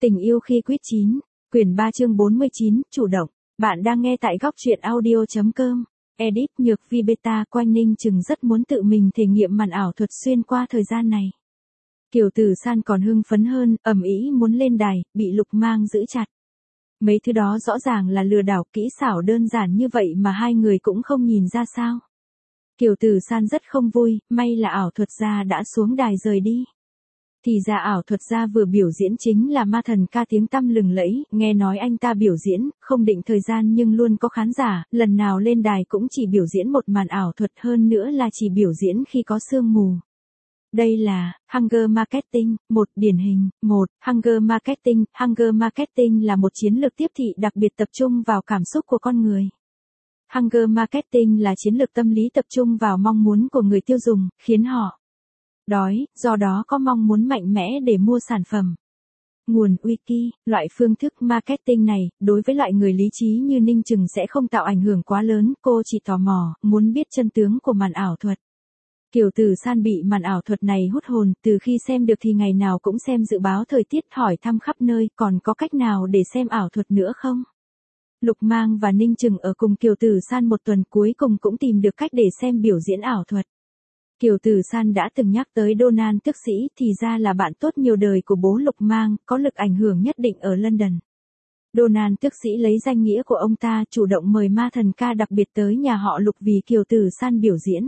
Tình yêu khi quýt chín, quyển 3 chương 49, chủ động. Bạn đang nghe tại góc truyện audio.com. Edit Nhược Vi Beta. Quanh Ninh Trừng rất muốn tự mình thể nghiệm màn ảo thuật xuyên qua thời gian này. Kiều Tử San còn hưng phấn hơn, ầm ĩ muốn lên đài, bị Lục Mang giữ chặt. Mấy thứ đó rõ ràng là lừa đảo, kỹ xảo đơn giản như vậy mà hai người cũng không nhìn ra sao. Kiều Tử San rất không vui, may là ảo thuật gia đã xuống đài rời đi. Thì ra ảo thuật gia vừa biểu diễn chính là ma thần ca tiếng tăm lừng lẫy, nghe nói anh ta biểu diễn, không định thời gian nhưng luôn có khán giả, lần nào lên đài cũng chỉ biểu diễn một màn ảo thuật, hơn nữa là chỉ biểu diễn khi có sương mù. Đây là Hunger Marketing, một điển hình. Hunger Marketing. Hunger Marketing là một chiến lược tiếp thị đặc biệt tập trung vào cảm xúc của con người. Hunger Marketing là chiến lược tâm lý tập trung vào mong muốn của người tiêu dùng, khiến họ đói, do đó có mong muốn mạnh mẽ để mua sản phẩm. Nguồn Wiki. Loại phương thức marketing này, đối với loại người lý trí như Ninh Trừng sẽ không tạo ảnh hưởng quá lớn, cô chỉ tò mò, muốn biết chân tướng của màn ảo thuật. Kiều Tử San bị màn ảo thuật này hút hồn, từ khi xem được thì ngày nào cũng xem dự báo thời tiết, hỏi thăm khắp nơi, còn có cách nào để xem ảo thuật nữa không? Lục Mang và Ninh Trừng ở cùng Kiều Tử San một tuần, cuối cùng cũng tìm được cách để xem biểu diễn ảo thuật. Kiều Tử San đã từng nhắc tới Donald Tước Sĩ, thì ra là bạn tốt nhiều đời của bố Lục Mang, có lực ảnh hưởng nhất định ở London. Donald Tước Sĩ lấy danh nghĩa của ông ta chủ động mời ma thần ca đặc biệt tới nhà họ Lục vì Kiều Tử San biểu diễn.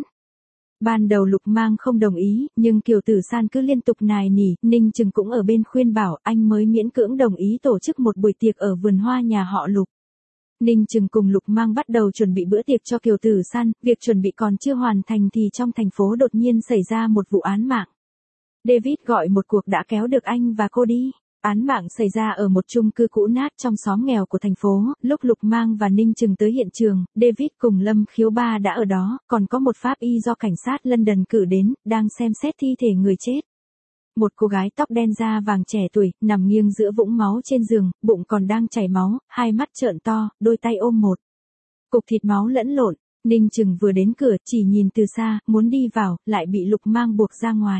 Ban đầu Lục Mang không đồng ý, nhưng Kiều Tử San cứ liên tục nài nỉ, Ninh Trừng cũng ở bên khuyên bảo, anh mới miễn cưỡng đồng ý tổ chức một buổi tiệc ở vườn hoa nhà họ Lục. Ninh Trừng cùng Lục Mang bắt đầu chuẩn bị bữa tiệc cho Kiều Tử San, việc chuẩn bị còn chưa hoàn thành thì trong thành phố đột nhiên xảy ra một vụ án mạng. David gọi một cuộc đã kéo được anh và cô đi. Án mạng xảy ra ở một chung cư cũ nát trong xóm nghèo của thành phố, lúc Lục Mang và Ninh Trừng tới hiện trường, David cùng Lâm Khiếu Ba đã ở đó, còn có một pháp y do cảnh sát London cử đến, đang xem xét thi thể người chết. Một cô gái tóc đen da vàng trẻ tuổi, nằm nghiêng giữa vũng máu trên giường, bụng còn đang chảy máu, hai mắt trợn to, đôi tay ôm một cục thịt máu lẫn lộn. Ninh Trừng vừa đến cửa, chỉ nhìn từ xa, muốn đi vào, lại bị Lục Mang buộc ra ngoài.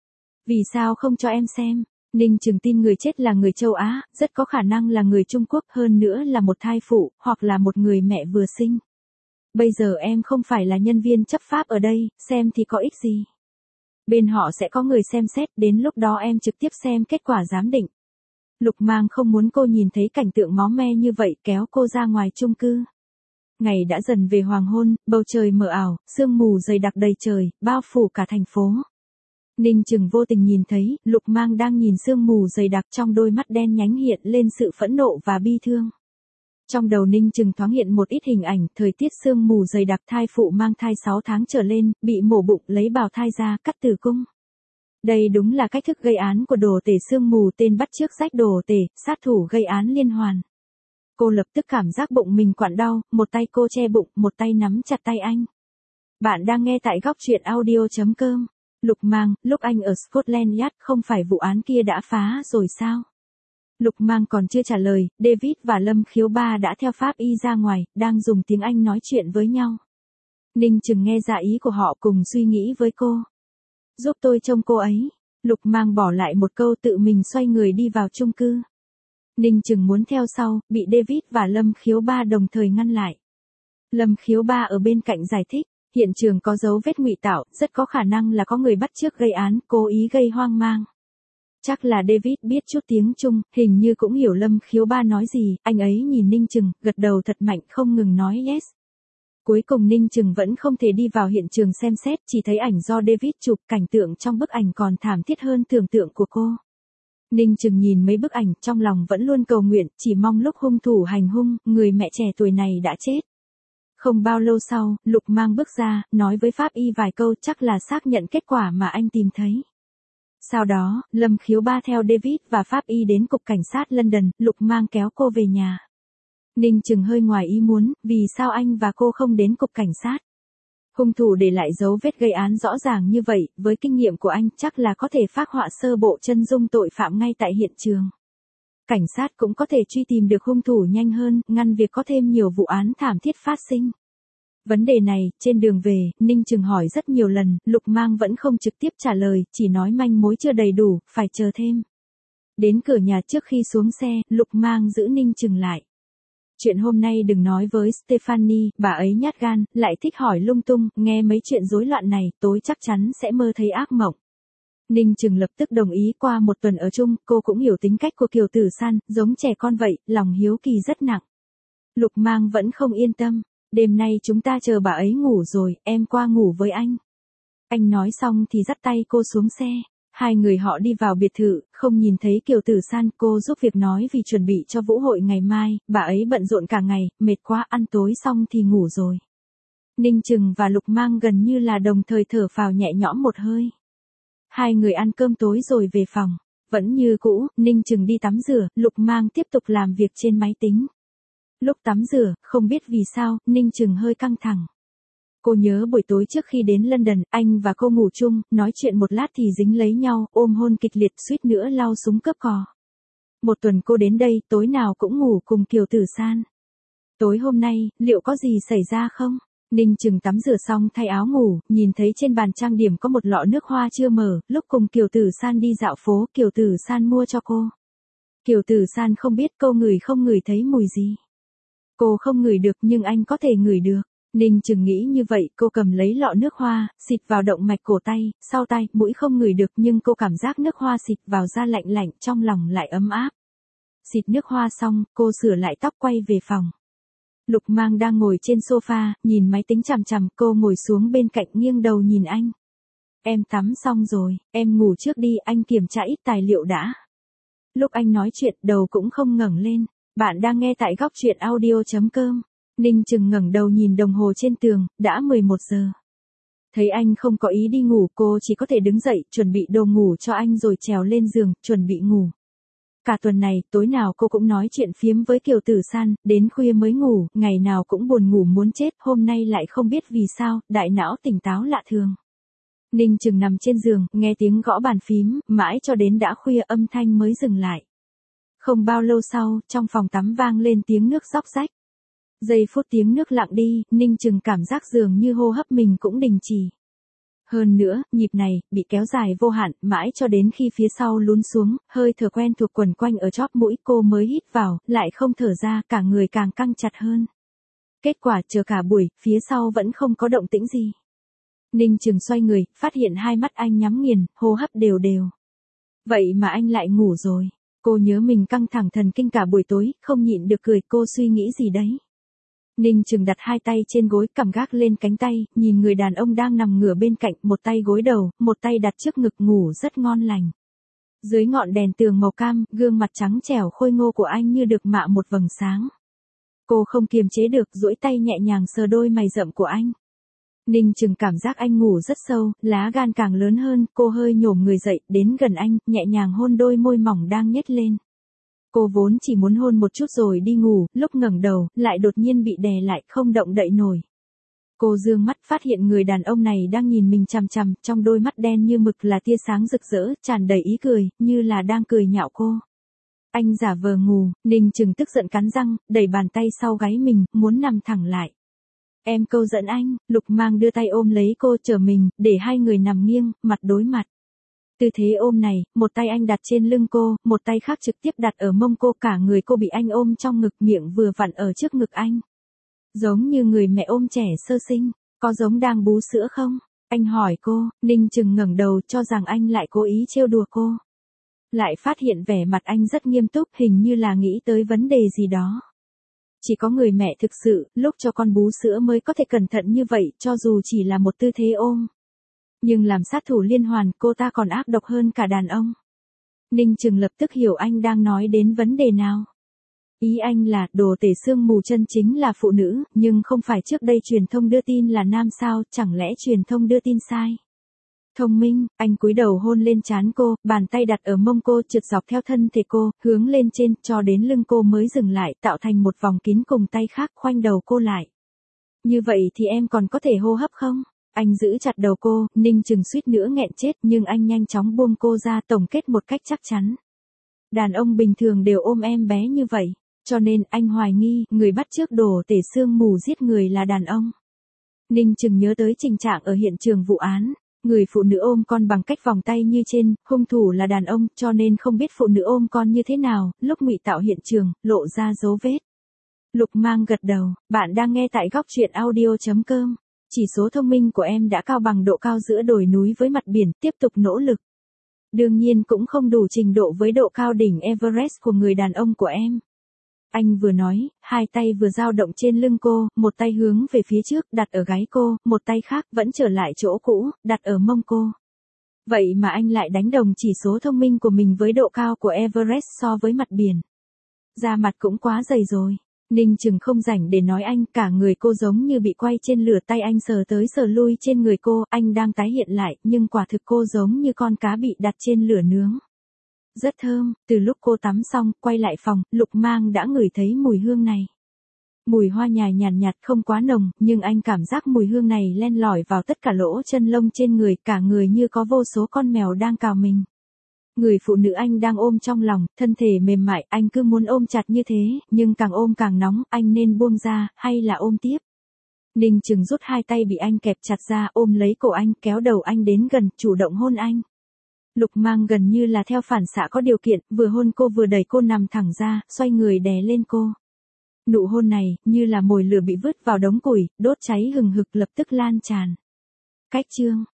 Vì sao không cho em xem? Ninh Trừng tin người chết là người châu Á, rất có khả năng là người Trung Quốc, hơn nữa là một thai phụ, hoặc là một người mẹ vừa sinh. Bây giờ em không phải là nhân viên chấp pháp ở đây, xem thì có ích gì. Bên họ sẽ có người xem xét, đến lúc đó em trực tiếp xem kết quả giám định. Lục Mang không muốn cô nhìn thấy cảnh tượng máu me như vậy, kéo cô ra ngoài chung cư. Ngày đã dần về hoàng hôn, bầu trời mờ ảo, sương mù dày đặc đầy trời, bao phủ cả thành phố. Ninh Trừng vô tình nhìn thấy, Lục Mang đang nhìn sương mù dày đặc, trong đôi mắt đen nhánh hiện lên sự phẫn nộ và bi thương. Trong đầu Ninh Trừng thoáng hiện một ít hình ảnh, thời tiết sương mù dày đặc, thai phụ mang thai 6 tháng trở lên, bị mổ bụng, lấy bào thai ra, cắt tử cung. Đây đúng là cách thức gây án của đồ tể sương mù, tên bắt chước rách đồ tể, sát thủ gây án liên hoàn. Cô lập tức cảm giác bụng mình quặn đau, một tay cô che bụng, một tay nắm chặt tay anh. Bạn đang nghe tại góc truyện audio.com. Lục Mang, lúc anh ở Scotland Yard, không phải vụ án kia đã phá rồi sao? Lục Mang còn chưa trả lời, David và Lâm Khiếu Ba đã theo pháp y ra ngoài, đang dùng tiếng Anh nói chuyện với nhau. Ninh Trừng nghe ra ý của họ, cùng suy nghĩ với cô. Giúp tôi trông cô ấy. Lục Mang bỏ lại một câu, tự mình xoay người đi vào chung cư. Ninh Trừng muốn theo sau, bị David và Lâm Khiếu Ba đồng thời ngăn lại. Lâm Khiếu Ba ở bên cạnh giải thích, hiện trường có dấu vết ngụy tạo, rất có khả năng là có người bắt chước gây án, cố ý gây hoang mang. Chắc là David biết chút tiếng Trung, hình như cũng hiểu Lâm Khiếu Ba nói gì, anh ấy nhìn Ninh Trừng, gật đầu thật mạnh, không ngừng nói yes. Cuối cùng Ninh Trừng vẫn không thể đi vào hiện trường xem xét, chỉ thấy ảnh do David chụp, cảnh tượng trong bức ảnh còn thảm thiết hơn tưởng tượng của cô. Ninh Trừng nhìn mấy bức ảnh, trong lòng vẫn luôn cầu nguyện, chỉ mong lúc hung thủ hành hung, người mẹ trẻ tuổi này đã chết. Không bao lâu sau, Lục Mang bước ra, nói với pháp y vài câu, chắc là xác nhận kết quả mà anh tìm thấy. Sau đó, Lâm Khiếu Ba theo David và pháp y đến cục cảnh sát London, Lục Mang kéo cô về nhà. Ninh Trừng hơi ngoài ý muốn, vì sao anh và cô không đến cục cảnh sát? Hung thủ để lại dấu vết gây án rõ ràng như vậy, với kinh nghiệm của anh chắc là có thể phác họa sơ bộ chân dung tội phạm ngay tại hiện trường. Cảnh sát cũng có thể truy tìm được hung thủ nhanh hơn, ngăn việc có thêm nhiều vụ án thảm thiết phát sinh. Vấn đề này, trên đường về, Ninh Trừng hỏi rất nhiều lần, Lục Mang vẫn không trực tiếp trả lời, chỉ nói manh mối chưa đầy đủ, phải chờ thêm. Đến cửa nhà trước khi xuống xe, Lục Mang giữ Ninh Chừng lại. Chuyện hôm nay đừng nói với Stephanie, bà ấy nhát gan, lại thích hỏi lung tung, nghe mấy chuyện rối loạn này, tối chắc chắn sẽ mơ thấy ác mộng. Ninh Chừng lập tức đồng ý. Qua một tuần ở chung, cô cũng hiểu tính cách của Kiều Tử San, giống trẻ con vậy, lòng hiếu kỳ rất nặng. Lục Mang vẫn không yên tâm. Đêm nay chúng ta chờ bà ấy ngủ rồi, em qua ngủ với anh. Anh nói xong thì dắt tay cô xuống xe. Hai người họ đi vào biệt thự, không nhìn thấy Kiều Tử San. Cô giúp việc nói vì chuẩn bị cho vũ hội ngày mai, bà ấy bận rộn cả ngày, mệt quá, ăn tối xong thì ngủ rồi. Ninh Chừng và Lục Mang gần như là đồng thời thở phào nhẹ nhõm một hơi. Hai người ăn cơm tối rồi về phòng. Vẫn như cũ, Ninh Chừng đi tắm rửa, Lục Mang tiếp tục làm việc trên máy tính. Lúc tắm rửa, không biết vì sao, Ninh Chừng hơi căng thẳng. Cô nhớ buổi tối trước khi đến London, anh và cô ngủ chung, nói chuyện một lát thì dính lấy nhau, ôm hôn kịch liệt, suýt nữa lao súng cướp cò. Một tuần cô đến đây, tối nào cũng ngủ cùng Kiều Tử San. Tối hôm nay, liệu có gì xảy ra không? Ninh Chừng tắm rửa xong thay áo ngủ, nhìn thấy trên bàn trang điểm có một lọ nước hoa chưa mở, lúc cùng Kiều Tử San đi dạo phố, Kiều Tử San mua cho cô. Kiều Tử San không biết cô ngửi không ngửi thấy mùi gì. Cô không ngửi được nhưng anh có thể ngửi được. Ninh Chừng nghĩ như vậy, cô cầm lấy lọ nước hoa, xịt vào động mạch cổ tay, sau tai, mũi không ngửi được nhưng cô cảm giác nước hoa xịt vào da lạnh lạnh, trong lòng lại ấm áp. Xịt nước hoa xong, cô sửa lại tóc quay về phòng. Lục Mang đang ngồi trên sofa, nhìn máy tính chằm chằm, cô ngồi xuống bên cạnh nghiêng đầu nhìn anh. Em tắm xong rồi, em ngủ trước đi, anh kiểm tra ít tài liệu đã. Lúc anh nói chuyện, đầu cũng không ngẩng lên. Bạn đang nghe tại góc truyện audio.com. Ninh Chừng ngẩng đầu nhìn đồng hồ trên tường, đã 11 giờ. Thấy anh không có ý đi ngủ, cô chỉ có thể đứng dậy, chuẩn bị đồ ngủ cho anh rồi trèo lên giường, chuẩn bị ngủ. Cả tuần này, tối nào cô cũng nói chuyện phiếm với Kiều Tử San, đến khuya mới ngủ, ngày nào cũng buồn ngủ muốn chết, hôm nay lại không biết vì sao, đại não tỉnh táo lạ thường. Ninh Chừng nằm trên giường, nghe tiếng gõ bàn phím, mãi cho đến đã khuya âm thanh mới dừng lại. Không bao lâu sau, trong phòng tắm vang lên tiếng nước róc rách. Giây phút tiếng nước lặng đi, Ninh Chừng cảm giác dường như hô hấp mình cũng đình chỉ. Hơn nữa, nhịp này, bị kéo dài vô hạn, mãi cho đến khi phía sau lún xuống, hơi thở quen thuộc quẩn quanh ở chóp mũi cô mới hít vào, lại không thở ra, cả người càng căng chặt hơn. Kết quả chờ cả buổi, phía sau vẫn không có động tĩnh gì. Ninh Chừng xoay người, phát hiện hai mắt anh nhắm nghiền, hô hấp đều đều. Vậy mà anh lại ngủ rồi. Cô nhớ mình căng thẳng thần kinh cả buổi tối, không nhịn được cười, cô suy nghĩ gì đấy. Ninh Chừng đặt hai tay trên gối, cằm gác lên cánh tay, nhìn người đàn ông đang nằm ngửa bên cạnh, một tay gối đầu, một tay đặt trước ngực ngủ rất ngon lành. Dưới ngọn đèn tường màu cam, gương mặt trắng trẻo khôi ngô của anh như được mạ một vầng sáng. Cô không kiềm chế được, duỗi tay nhẹ nhàng sờ đôi mày rậm của anh. Ninh Chừng cảm giác anh ngủ rất sâu, lá gan càng lớn hơn, cô hơi nhổm người dậy, đến gần anh, nhẹ nhàng hôn đôi môi mỏng đang nhếch lên. Cô vốn chỉ muốn hôn một chút rồi đi ngủ, lúc ngẩng đầu, lại đột nhiên bị đè lại, không động đậy nổi. Cô dương mắt phát hiện người đàn ông này đang nhìn mình chằm chằm, trong đôi mắt đen như mực là tia sáng rực rỡ, tràn đầy ý cười, như là đang cười nhạo cô. Anh giả vờ ngủ, Ninh Chừng tức giận cắn răng, đẩy bàn tay sau gáy mình, muốn nằm thẳng lại. Em câu dẫn anh, Lục Mang đưa tay ôm lấy cô trở mình, để hai người nằm nghiêng, mặt đối mặt. Tư thế ôm này, một tay anh đặt trên lưng cô, một tay khác trực tiếp đặt ở mông cô, cả người cô bị anh ôm trong ngực, miệng vừa vặn ở trước ngực anh. Giống như người mẹ ôm trẻ sơ sinh, có giống đang bú sữa không? Anh hỏi cô, Ninh Chừng ngẩng đầu cho rằng anh lại cố ý trêu đùa cô. Lại phát hiện vẻ mặt anh rất nghiêm túc, hình như là nghĩ tới vấn đề gì đó. Chỉ có người mẹ thực sự, lúc cho con bú sữa mới có thể cẩn thận như vậy, cho dù chỉ là một tư thế ôm. Nhưng làm sát thủ liên hoàn, cô ta còn ác độc hơn cả đàn ông. Ninh Chừng lập tức hiểu anh đang nói đến vấn đề nào. Ý anh là, đồ tể xương mù chân chính là phụ nữ, nhưng không phải trước đây truyền thông đưa tin là nam sao, chẳng lẽ truyền thông đưa tin sai. Thông minh, anh cúi đầu hôn lên trán cô, bàn tay đặt ở mông cô, trượt dọc theo thân thể cô, hướng lên trên, cho đến lưng cô mới dừng lại, tạo thành một vòng kín cùng tay khác, khoanh đầu cô lại. Như vậy thì em còn có thể hô hấp không? Anh giữ chặt đầu cô, Ninh Chừng suýt nữa nghẹn chết, nhưng anh nhanh chóng buông cô ra, tổng kết một cách chắc chắn. Đàn ông bình thường đều ôm em bé như vậy, cho nên anh hoài nghi, người bắt chước đồ tể xương mù giết người là đàn ông. Ninh Chừng nhớ tới tình trạng ở hiện trường vụ án. Người phụ nữ ôm con bằng cách vòng tay như trên, hung thủ là đàn ông, cho nên không biết phụ nữ ôm con như thế nào, lúc ngụy tạo hiện trường, lộ ra dấu vết. Lục Mang gật đầu, bạn đang nghe tại góc truyện audio.com. Chỉ số thông minh của em đã cao bằng độ cao giữa đồi núi với mặt biển, tiếp tục nỗ lực. Đương nhiên cũng không đủ trình độ với độ cao đỉnh Everest của người đàn ông của em. Anh vừa nói, hai tay vừa dao động trên lưng cô, một tay hướng về phía trước, đặt ở gáy cô, một tay khác vẫn trở lại chỗ cũ, đặt ở mông cô. Vậy mà anh lại đánh đồng chỉ số thông minh của mình với độ cao của Everest so với mặt biển. Da mặt cũng quá dày rồi. Ninh Trừng không rảnh để nói anh, cả người cô giống như bị quay trên lửa, tay anh sờ tới sờ lui trên người cô, anh đang tái hiện lại, nhưng quả thực cô giống như con cá bị đặt trên lửa nướng. Rất thơm, từ lúc cô tắm xong, quay lại phòng, Lục Mang đã ngửi thấy mùi hương này. Mùi hoa nhài nhàn nhạt không quá nồng, nhưng anh cảm giác mùi hương này len lỏi vào tất cả lỗ chân lông trên người, cả người như có vô số con mèo đang cào mình. Người phụ nữ anh đang ôm trong lòng, thân thể mềm mại, anh cứ muốn ôm chặt như thế, nhưng càng ôm càng nóng, anh nên buông ra, hay là ôm tiếp. Ninh Trừng rút hai tay bị anh kẹp chặt ra, ôm lấy cổ anh, kéo đầu anh đến gần, chủ động hôn anh. Lục Mang gần như là theo phản xạ có điều kiện, vừa hôn cô vừa đẩy cô nằm thẳng ra, xoay người đè lên cô. Nụ hôn này, như là mồi lửa bị vứt vào đống củi, đốt cháy hừng hực lập tức lan tràn. Cách chương